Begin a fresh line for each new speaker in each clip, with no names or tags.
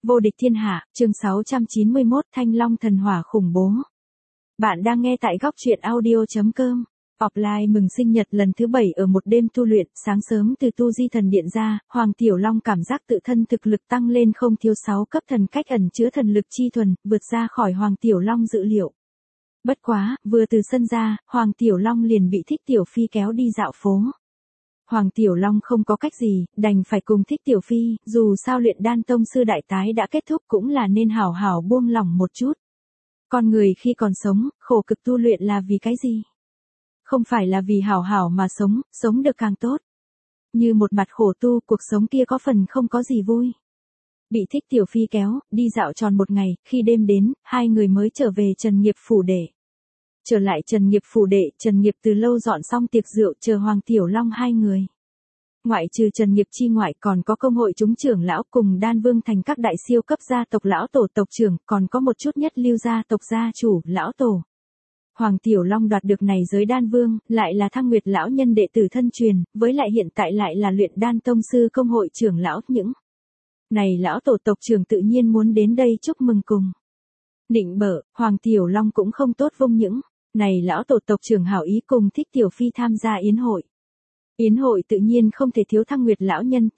Vô địch thiên hạ, chương 691 Thanh Long thần hỏa khủng bố. Bạn đang nghe tại góc truyện audio.com. Offline mừng sinh nhật lần thứ 7 ở một đêm tu luyện, sáng sớm từ tu di thần điện ra, Hoàng Tiểu Long cảm giác tự thân thực lực tăng lên không thiếu 6 cấp thần cách ẩn chứa thần lực chi thuần, vượt ra khỏi Hoàng Tiểu Long dự liệu. Bất quá, vừa từ sân ra, Hoàng Tiểu Long liền bị Thích Tiểu Phi kéo đi dạo phố. Hoàng Tiểu Long không có cách gì, đành phải cùng Thích Tiểu Phi, dù sao luyện đan tông sư đại tái đã kết thúc cũng là nên hảo hảo buông lỏng một chút. Con người khi còn sống, khổ cực tu luyện là vì cái gì? Không phải là vì hảo hảo mà sống được càng tốt. Như một mặt khổ tu, cuộc sống kia có phần không có gì vui. Bị Thích Tiểu Phi kéo, đi dạo tròn một ngày, khi đêm đến, hai người mới trở về Trần Nghiệp phủ để. Trở lại Trần Nghiệp phủ đệ, Trần Nghiệp từ lâu dọn xong tiệc rượu chờ Hoàng Tiểu Long hai người. Ngoại trừ Trần Nghiệp chi ngoại còn có công hội chúng trưởng lão cùng Đan Vương thành các đại siêu cấp gia tộc lão tổ tộc trưởng, còn có một chút nhất lưu gia tộc gia chủ, lão tổ. Hoàng Tiểu Long đoạt được này giới Đan Vương, lại là Thăng Nguyệt lão nhân đệ tử thân truyền, với lại hiện tại lại là luyện đan tông sư công hội trưởng lão, những này lão tổ tộc trưởng tự nhiên muốn đến đây chúc mừng cùng. Nịnh bợ, Hoàng Tiểu Long cũng không tốt vung những này lão tổ tộc trưởng hảo ý cùng Thích Tiểu Phi tham gia yến hội. Yến hội tự nhiên không thể thiếu Thăng Nguyệt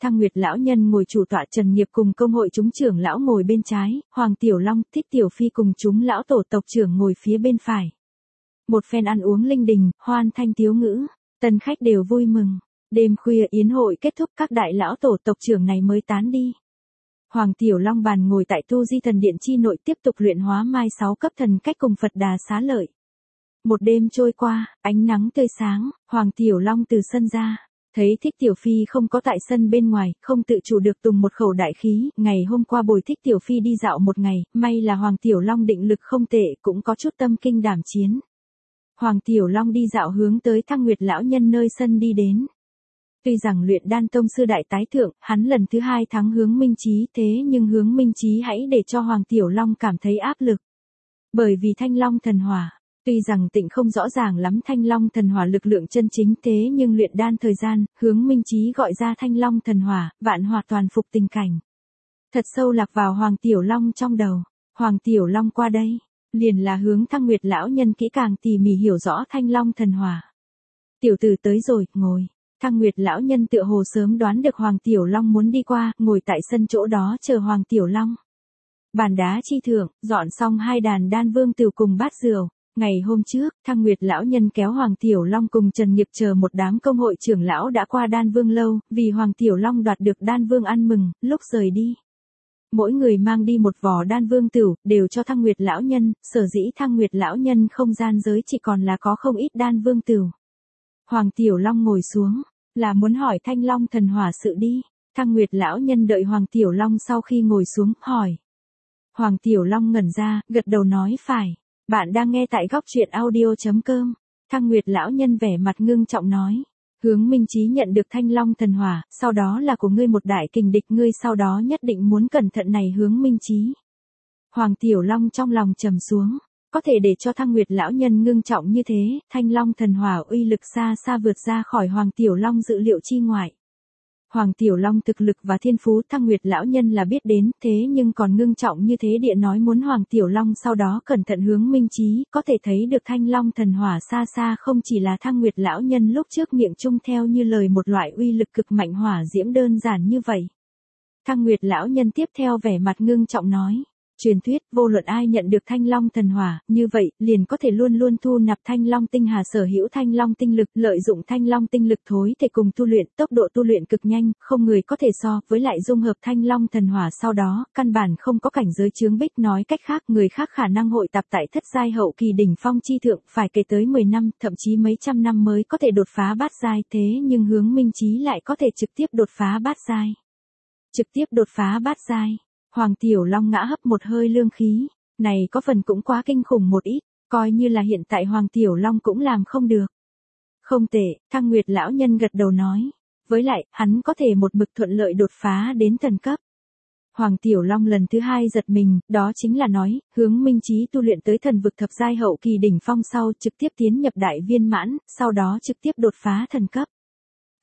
lão nhân ngồi chủ tọa, Trần Nghiệp cùng công hội chúng trưởng lão ngồi bên trái, Hoàng Tiểu Long, Thích Tiểu Phi cùng chúng lão tổ tộc trưởng ngồi phía bên phải. Một phen ăn uống linh đình, hoan thanh tiếu ngữ, tân khách đều vui mừng. Đêm khuya yến hội kết thúc, các đại lão tổ tộc trưởng này mới tán đi. Hoàng Tiểu Long bàn ngồi tại tu di thần điện chi nội tiếp tục luyện hóa mai 6 cấp thần cách cùng Phật Đà Xá Lợi. Một đêm trôi qua, ánh nắng tươi sáng, Hoàng Tiểu Long từ sân ra, thấy Thích Tiểu Phi không có tại sân bên ngoài, không tự chủ được tùng một khẩu đại khí, ngày hôm qua bồi Thích Tiểu Phi đi dạo một ngày, may là Hoàng Tiểu Long định lực không tệ, cũng có chút tâm kinh đảm chiến. Hoàng Tiểu Long đi dạo hướng tới Thăng Nguyệt lão nhân nơi sân đi đến. Tuy rằng luyện đan tông sư đại tái thượng, hắn lần thứ 2 thắng Hướng Minh Chí, thế nhưng Hướng Minh Chí hãy để cho Hoàng Tiểu Long cảm thấy áp lực. Bởi vì Thanh Long thần hỏa, tuy rằng Tịnh không rõ ràng lắm Thanh Long thần hỏa lực lượng chân chính, thế nhưng luyện đan thời gian, Hướng Minh Chí gọi ra Thanh Long thần hỏa, vạn hỏa toàn phục tình cảnh. Thật sâu lạc vào Hoàng Tiểu Long trong đầu. Hoàng Tiểu Long qua đây, liền là hướng Thăng Nguyệt lão nhân kỹ càng tỉ mỉ hiểu rõ Thanh Long thần hỏa. Tiểu tử tới rồi, ngồi. Thăng Nguyệt lão nhân tựa hồ sớm đoán được Hoàng Tiểu Long muốn đi qua, ngồi tại sân chỗ đó chờ Hoàng Tiểu Long. Bàn đá chi thượng, dọn xong 2 đàn đan vương tiểu cùng bát rượu. Ngày hôm trước, Thăng Nguyệt lão nhân kéo Hoàng Tiểu Long cùng Trần Nghiệp chờ một đám công hội trưởng lão đã qua Đan Vương lâu, vì Hoàng Tiểu Long đoạt được Đan Vương ăn mừng, lúc rời đi. Mỗi người mang đi một vò Đan Vương tửu, đều cho Thăng Nguyệt lão nhân, sở dĩ Thăng Nguyệt lão nhân không gian giới chỉ còn là có không ít Đan Vương tửu. Hoàng Tiểu Long ngồi xuống, là muốn hỏi Thanh Long thần hỏa sự đi. Thăng Nguyệt lão nhân đợi Hoàng Tiểu Long sau khi ngồi xuống, hỏi. Hoàng Tiểu Long ngẩn ra, gật đầu nói phải. Bạn đang nghe tại góc truyện audio.com. Thăng Nguyệt lão nhân vẻ mặt ngưng trọng nói. Hướng Minh Chí nhận được Thanh Long thần hỏa, sau đó là của ngươi một đại kình địch, ngươi sau đó nhất định muốn cẩn thận này Hướng Minh Chí. Hoàng Tiểu Long trong lòng trầm xuống. Có thể để cho Thăng Nguyệt lão nhân ngưng trọng như thế, Thanh Long thần hỏa uy lực xa xa vượt ra khỏi Hoàng Tiểu Long dự liệu chi ngoại. Hoàng Tiểu Long thực lực và thiên phú Thăng Nguyệt lão nhân là biết đến, thế nhưng còn ngưng trọng như thế địa nói muốn Hoàng Tiểu Long sau đó cẩn thận Hướng Minh Chí, có thể thấy được Thanh Long thần hỏa xa xa không chỉ là Thăng Nguyệt lão nhân lúc trước miệng chung theo như lời một loại uy lực cực mạnh hỏa diễm đơn giản như vậy. Thăng Nguyệt lão nhân tiếp theo vẻ mặt ngưng trọng nói. Truyền thuyết, vô luận ai nhận được Thanh Long thần hỏa, như vậy, liền có thể luôn luôn thu nạp Thanh Long tinh hà, sở hữu Thanh Long tinh lực, lợi dụng Thanh Long tinh lực thối thể cùng tu luyện, tốc độ tu luyện cực nhanh, không người có thể so, với lại dung hợp Thanh Long thần hỏa sau đó, căn bản không có cảnh giới chướng bích, nói cách khác, người khác khả năng hội tập tại thất giai hậu kỳ đỉnh phong chi thượng, phải kể tới 10 năm, thậm chí mấy trăm năm mới có thể đột phá bát giai, thế nhưng Hướng Minh Chí lại có thể trực tiếp đột phá bát giai. Trực tiếp đột phá bát giai. Hoàng Tiểu Long ngã hấp một hơi lương khí, này có phần cũng quá kinh khủng một ít, coi như là hiện tại Hoàng Tiểu Long cũng làm không được. Không tệ, Thăng Nguyệt lão nhân gật đầu nói, với lại, hắn có thể một mực thuận lợi đột phá đến thần cấp. Hoàng Tiểu Long lần thứ 2 giật mình, đó chính là nói, Hướng Minh Chí tu luyện tới thần vực thập giai hậu kỳ đỉnh phong sau trực tiếp tiến nhập đại viên mãn, sau đó trực tiếp đột phá thần cấp.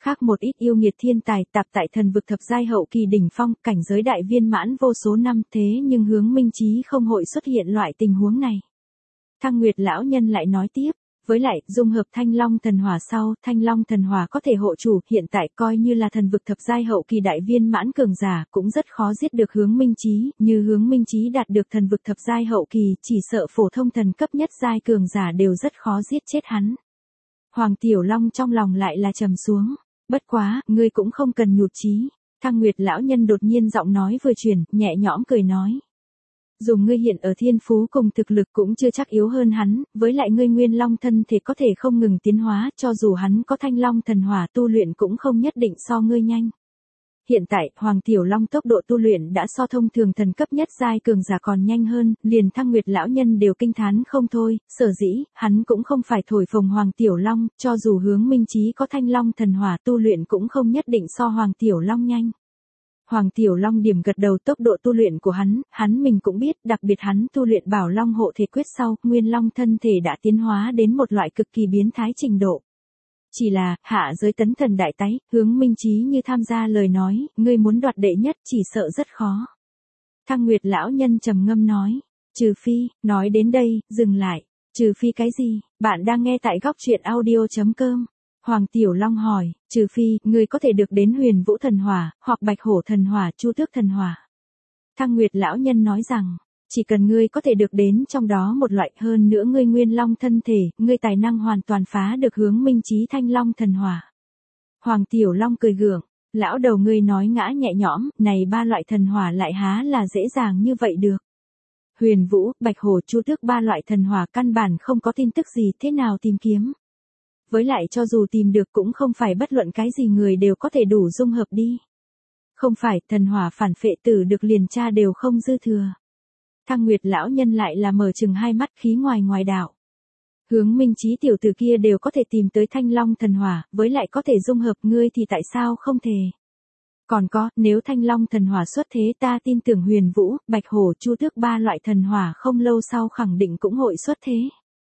Khác một ít yêu nghiệt thiên tài tạp tại thần vực thập giai hậu kỳ đỉnh phong, cảnh giới đại viên mãn vô số năm, thế nhưng Hướng Minh Chí không hội xuất hiện loại tình huống này. Thăng Nguyệt lão nhân lại nói tiếp, với lại, dung hợp Thanh Long thần hỏa sau, Thanh Long thần hỏa có thể hộ chủ, hiện tại coi như là thần vực thập giai hậu kỳ đại viên mãn cường giả, cũng rất khó giết được Hướng Minh Chí, như Hướng Minh Chí đạt được thần vực thập giai hậu kỳ, chỉ sợ phổ thông thần cấp nhất giai cường giả đều rất khó giết chết hắn. Hoàng Tiểu Long trong lòng lại là trầm xuống, bất quá, ngươi cũng không cần nhụt chí. Thăng Nguyệt lão nhân đột nhiên giọng nói vừa chuyển, nhẹ nhõm cười nói. Dùng ngươi hiện ở thiên phú cùng thực lực cũng chưa chắc yếu hơn hắn, với lại ngươi nguyên long thân thể có thể không ngừng tiến hóa, cho dù hắn có Thanh Long thần hỏa tu luyện cũng không nhất định so ngươi nhanh. Hiện tại, Hoàng Tiểu Long tốc độ tu luyện đã so thông thường thần cấp nhất giai cường giả còn nhanh hơn, liền Thăng Nguyệt lão nhân đều kinh thán không thôi, sở dĩ, hắn cũng không phải thổi phồng Hoàng Tiểu Long, cho dù Hướng Minh Chí có Thanh Long thần hỏa tu luyện cũng không nhất định so Hoàng Tiểu Long nhanh. Hoàng Tiểu Long điểm gật đầu, tốc độ tu luyện của hắn mình cũng biết, đặc biệt hắn tu luyện Bảo Long hộ thể quyết sau, nguyên long thân thể đã tiến hóa đến một loại cực kỳ biến thái trình độ. Chỉ là, hạ giới tấn thần đại tái, Hướng Minh Chí như tham gia lời nói, ngươi muốn đoạt đệ nhất chỉ sợ rất khó. Thăng Nguyệt lão nhân trầm ngâm nói, trừ phi, nói đến đây, dừng lại, trừ phi cái gì, bạn đang nghe tại góc truyện audio.com. Hoàng Tiểu Long hỏi, trừ phi, ngươi có thể được đến Huyền Vũ thần hỏa, hoặc Bạch Hổ thần hỏa, Chu Tước thần hỏa. Thăng Nguyệt lão nhân nói rằng, chỉ cần ngươi có thể được đến trong đó một loại, hơn nữa ngươi nguyên long thân thể, ngươi tài năng hoàn toàn phá được Hướng Minh Chí Thanh Long thần hỏa. Hoàng Tiểu Long cười gượng, lão đầu ngươi nói ngã nhẹ nhõm, này ba loại thần hỏa lại há là dễ dàng như vậy được. Huyền Vũ, Bạch Hổ, Chu Tước ba loại thần hỏa căn bản không có tin tức gì, thế nào tìm kiếm. Với lại cho dù tìm được cũng không phải bất luận cái gì người đều có thể đủ dung hợp đi. Không phải, thần hỏa phản phệ tử được liền tra đều không dư thừa. Thăng Nguyệt lão nhân lại là mở chừng hai mắt, khí ngoài đạo. Hướng Minh Chí tiểu tử kia đều có thể tìm tới Thanh Long thần hỏa, với lại có thể dung hợp, ngươi thì tại sao không thể? Còn có, nếu Thanh Long thần hỏa xuất thế, ta tin tưởng Huyền Vũ, Bạch Hổ, Chu Tước ba loại thần hỏa không lâu sau khẳng định cũng hội xuất thế.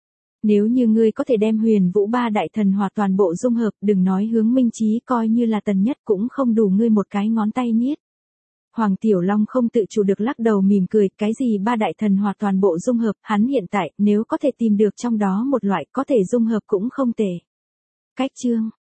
Nếu như ngươi có thể đem Huyền Vũ ba đại thần hỏa toàn bộ dung hợp, đừng nói Hướng Minh Chí coi như là tần nhất cũng không đủ ngươi một cái ngón tay niết. Hoàng Tiểu Long không tự chủ được lắc đầu mỉm cười, cái gì ba đại thần hỏa toàn bộ dung hợp, hắn hiện tại, nếu có thể tìm được trong đó một loại có thể dung hợp cũng không tệ. Cách chương